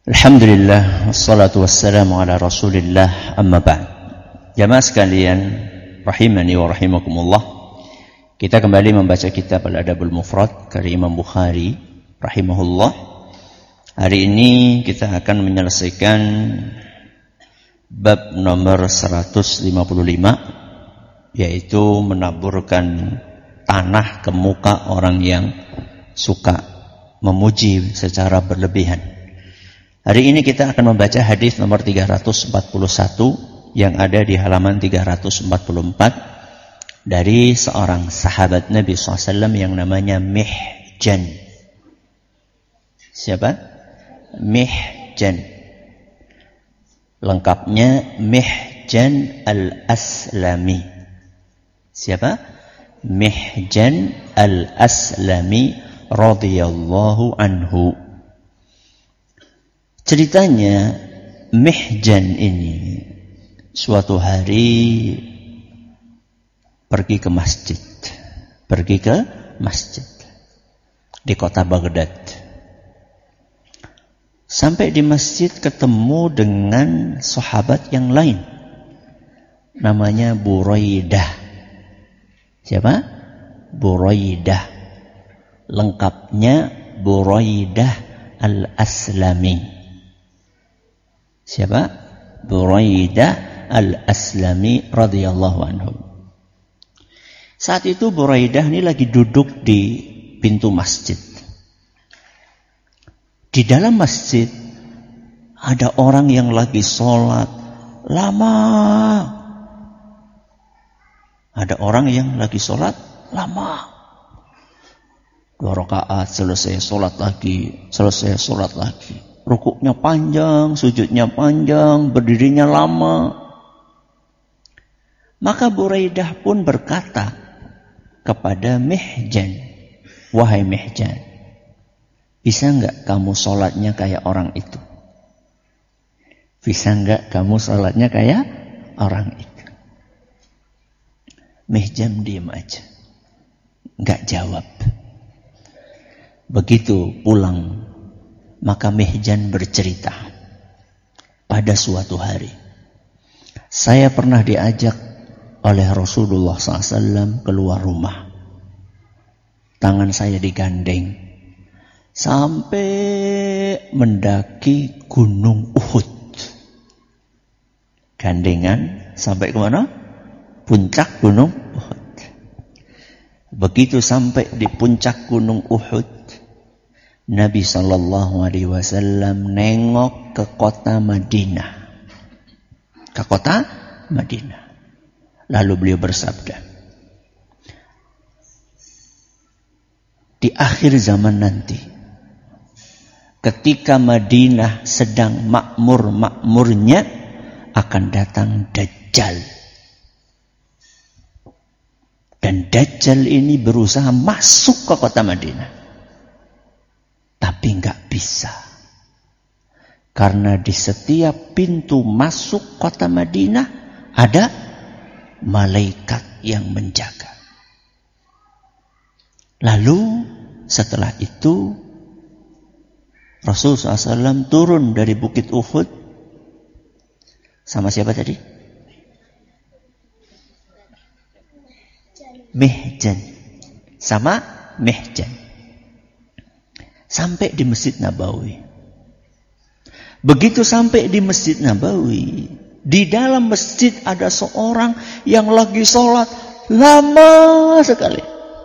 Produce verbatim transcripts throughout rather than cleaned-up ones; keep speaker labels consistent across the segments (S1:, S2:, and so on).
S1: Alhamdulillah, wassalatu wassalamu ala rasulillah, amma ba'd. Jamaah sekalian, rahimani wa rahimakumullah. Kita kembali membaca kitab Al-Adabul Mufrad karya Imam Bukhari rahimahullah. Hari ini kita akan menyelesaikan bab nomor seratus lima puluh lima, yaitu menaburkan tanah ke muka orang yang suka memuji secara berlebihan. Hari ini kita akan membaca hadis nomor tiga ratus empat puluh satu yang ada di halaman tiga ratus empat puluh empat dari seorang sahabat Nabi shallallahu alaihi wasallam yang namanya Mihjan. Siapa? Mihjan. Lengkapnya Mihjan al-Aslami. Siapa? Mihjan al-Aslami radhiyallahu anhu. Ceritanya, Mihjan ini suatu hari pergi ke masjid. Pergi ke masjid di kota Baghdad. Sampai di masjid ketemu dengan sahabat yang lain. Namanya Buraidah. Siapa? Buraidah. Lengkapnya Buraidah al-Aslami. Siapa? Buraidah al-Aslami radhiyallahu anhu. Saat itu Buraidah ini lagi duduk di pintu masjid. Di dalam masjid ada orang yang lagi sholat lama. Ada orang yang lagi sholat lama. Dua rakaat selesai sholat lagi, selesai sholat lagi. Rukuknya panjang, sujudnya panjang, berdirinya lama. Maka Buraidah pun berkata kepada Mihjan, wahai Mihjan, bisa enggak kamu sholatnya kayak orang itu? Bisa enggak kamu sholatnya kayak orang itu? Mihjan diam aja, enggak jawab. Begitu pulang, maka Mihjan bercerita, pada suatu hari saya pernah diajak oleh Rasulullah shallallahu alaihi wasallam keluar rumah. Tangan saya digandeng sampai mendaki gunung Uhud. Gandengan sampai kemana? Puncak gunung Uhud. Begitu sampai di puncak gunung Uhud, Nabi sallallahu alaihi wasallam nengok ke kota Madinah. Ke kota Madinah. Lalu beliau bersabda, di akhir zaman nanti, ketika Madinah sedang makmur-makmurnya, akan datang Dajjal. Dan Dajjal ini berusaha masuk ke kota Madinah. Tapi enggak bisa. Karena di setiap pintu masuk kota Madinah ada malaikat yang menjaga. Lalu setelah itu Rasulullah shallallahu alaihi wasallam turun dari bukit Uhud. Sama siapa tadi? Mihjan. Sama Mihjan. Sampai di Masjid Nabawi. Begitu sampai di Masjid Nabawi, di dalam masjid ada seorang yang lagi sholat lama sekali.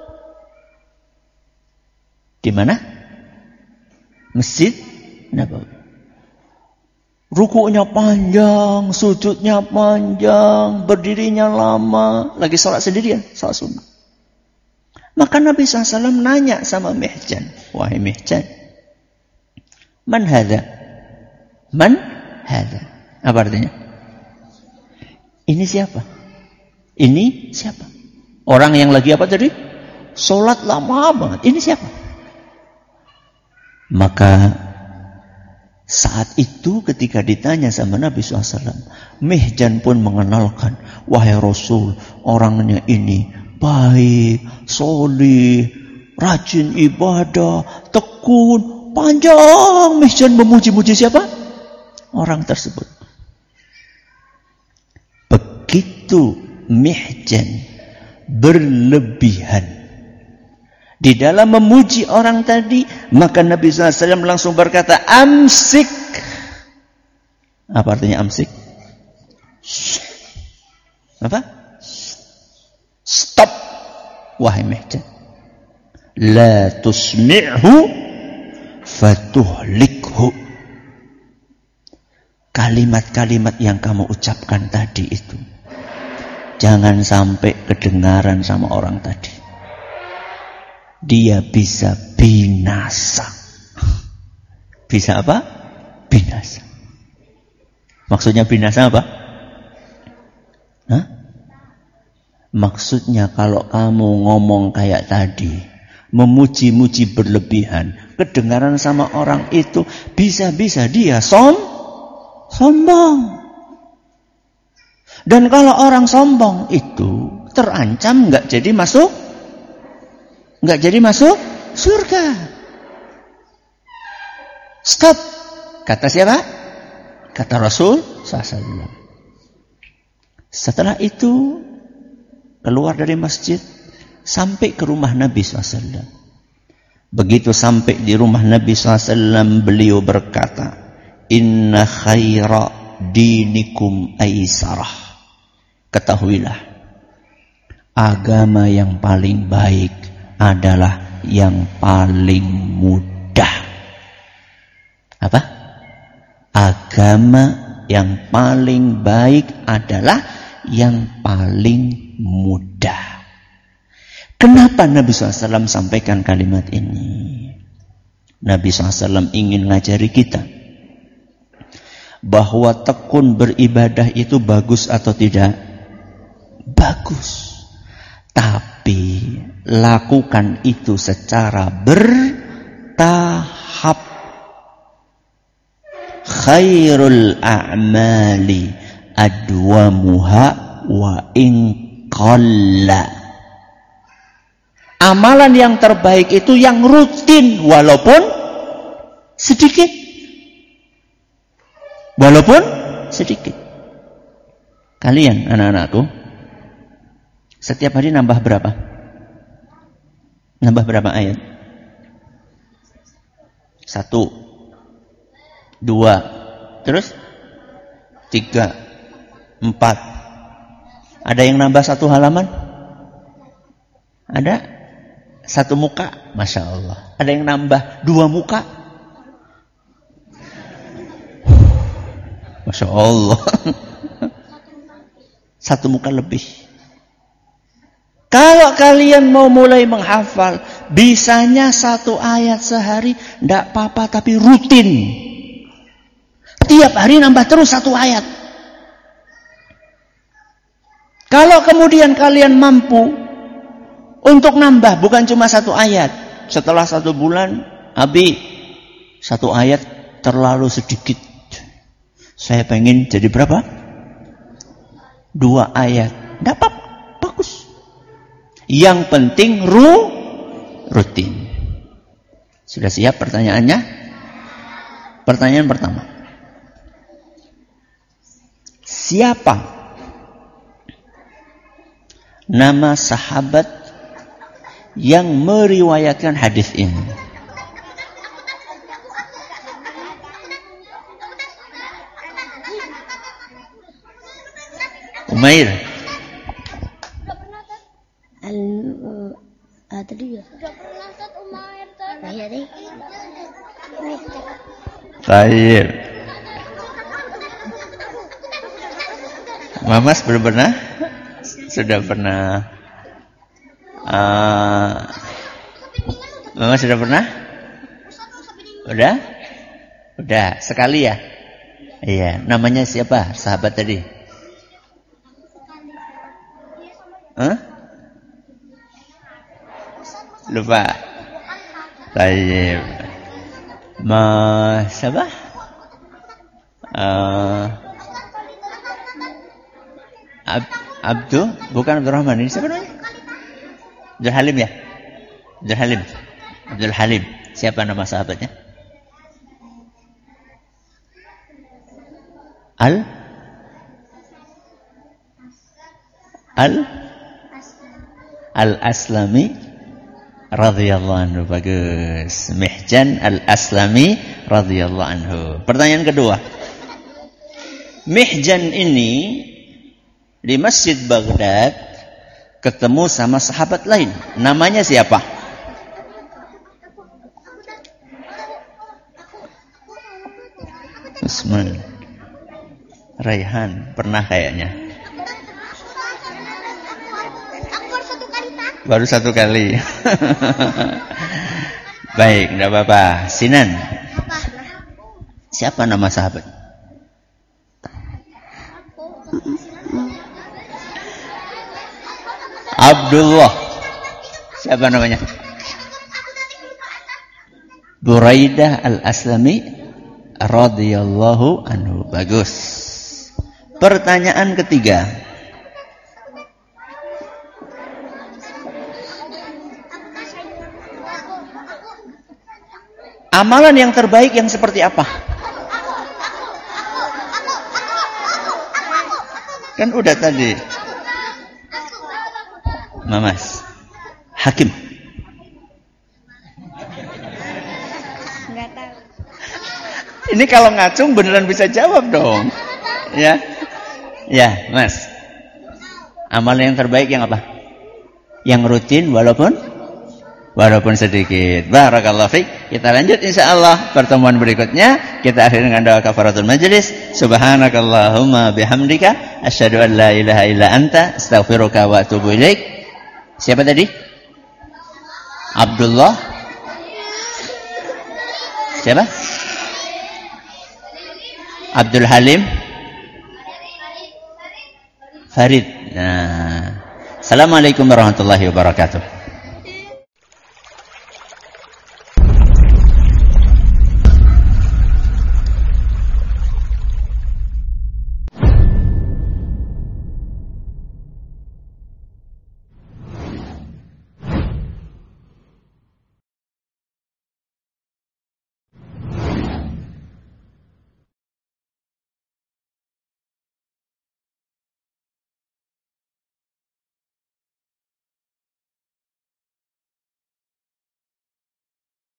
S1: Di mana? Masjid Nabawi. Rukuknya panjang, sujudnya panjang, berdirinya lama, lagi sholat sendirian, sholat sunnah. Maka Nabi shallallahu alaihi wasallam nanya sama Mihjan, wahai Mihjan, man hadha? Man hadha? Apa artinya? Ini siapa? Ini siapa? Orang yang lagi apa tadi? Sholat lama banget. Ini siapa? Maka saat itu ketika ditanya sama Nabi shallallahu alaihi wasallam, Mihjan pun mengenalkan, wahai Rasul, orangnya ini baik, solih, rajin ibadah, tekun, panjang Mihjan memuji-muji siapa? Orang tersebut. Begitu Mihjan berlebihan di dalam memuji orang tadi, maka Nabi sallallahu alaihi wasallam langsung berkata, amsik. Apa artinya amsik? Apa? Stop, wahai Mihjan. La tusmi'hu fatuhlikhu. Kalimat-kalimat yang kamu ucapkan tadi itu jangan sampai kedengaran sama orang tadi. Dia bisa binasa. Bisa apa? Binasa. Maksudnya binasa apa? Hah? Maksudnya kalau kamu ngomong kayak tadi, memuji-muji berlebihan, kedengaran sama orang itu, bisa-bisa dia som, sombong. Dan kalau orang sombong itu terancam nggak jadi masuk, nggak jadi masuk surga. Stop. Kata siapa? Kata Rasul sallallahu alaihi wasallam. Setelah itu keluar dari masjid sampai ke rumah Nabi sallallahu alaihi wasallam. Begitu sampai di rumah Nabi sallallahu alaihi wasallam, beliau berkata, inna khaira dinikum aisarah. Ketahuilah, agama yang paling baik adalah yang paling mudah. Apa? Agama yang paling baik adalah yang paling mudah. Kenapa Nabi sallallahu alaihi wasallam sampaikan kalimat ini? Nabi sallallahu alaihi wasallam ingin ngajari kita bahwa tekun beribadah itu bagus atau tidak? Bagus. Tapi lakukan itu secara bertahap. Khairul a'mali adwamuha wa in qalla. Amalan yang terbaik itu yang rutin walaupun sedikit. Walaupun sedikit. Kalian anak-anakku, setiap hari nambah berapa? Nambah berapa ayat? Satu, dua, terus tiga, empat. Ada yang nambah satu halaman? Ada? Satu muka? Masya Allah. Ada yang nambah dua muka? Masya Allah. Satu muka lebih. Kalau kalian mau mulai menghafal, bisanya satu ayat sehari, tidak apa-apa, tapi rutin. Tiap hari nambah terus satu ayat. Kalau kemudian kalian mampu untuk nambah, bukan cuma satu ayat. Setelah satu bulan, Abi, satu ayat terlalu sedikit. Saya pengen jadi berapa? Dua ayat. Tidak apa-apa, bagus. Yang penting ru, rutin. Sudah siap pertanyaannya? Pertanyaan pertama. Siapa nama sahabat yang meriwayatkan hadis ini? Umair.
S2: Al uh, tadi ya. Sudah pernah Ustaz Umair tadi. Ya deh.
S1: Baik. Mamas belum pernah? Sudah pernah. Uh, Mama sudah pernah? Udah? Udah, sekali ya? Iya, namanya siapa? Sahabat tadi? Hah? Lupa. Baik. Mas siapa? Uh, Ab, Abdul, bukan Abdul Rahman. Ini siapa namanya? Abdul Halim ya? Abdul Halim. Abdul Halim. Siapa nama sahabatnya? Al Al Al-Aslami radhiyallahu anhu. Bagus. Mihjan Al-Aslami radhiyallahu anhu. Pertanyaan kedua. Mihjan ini di Masjid Baghdad ketemu sama sahabat lain. Namanya siapa? Usman. Raihan. Pernah kayaknya. Baru satu kali. Baik, enggak apa-apa. Sinan. Siapa nama sahabat? Abdullah. Siapa namanya? Buraidah Al-Aslami radhiyallahu anhu. Bagus. Pertanyaan ketiga. Amalan yang terbaik yang seperti apa? Kan udah tadi. Mamas. Hakim.
S2: Enggak tahu.
S1: Ini kalau ngacung beneran bisa jawab dong. Ya. Ya, Mas. Amalan yang terbaik yang apa? Yang rutin walaupun walaupun sedikit. Barakallahu fiik. Kita lanjut insyaallah pertemuan berikutnya. Kita akhiri dengan doa kafaratul majelis. Subhanakallahumma bihamdika asyhadu an la ilaha illa anta astaghfiruka wa atubu ilaik. Siapa tadi? Abdullah. Siapa? Abdul Halim. Farid. Nah. Assalamualaikum warahmatullahi wabarakatuh.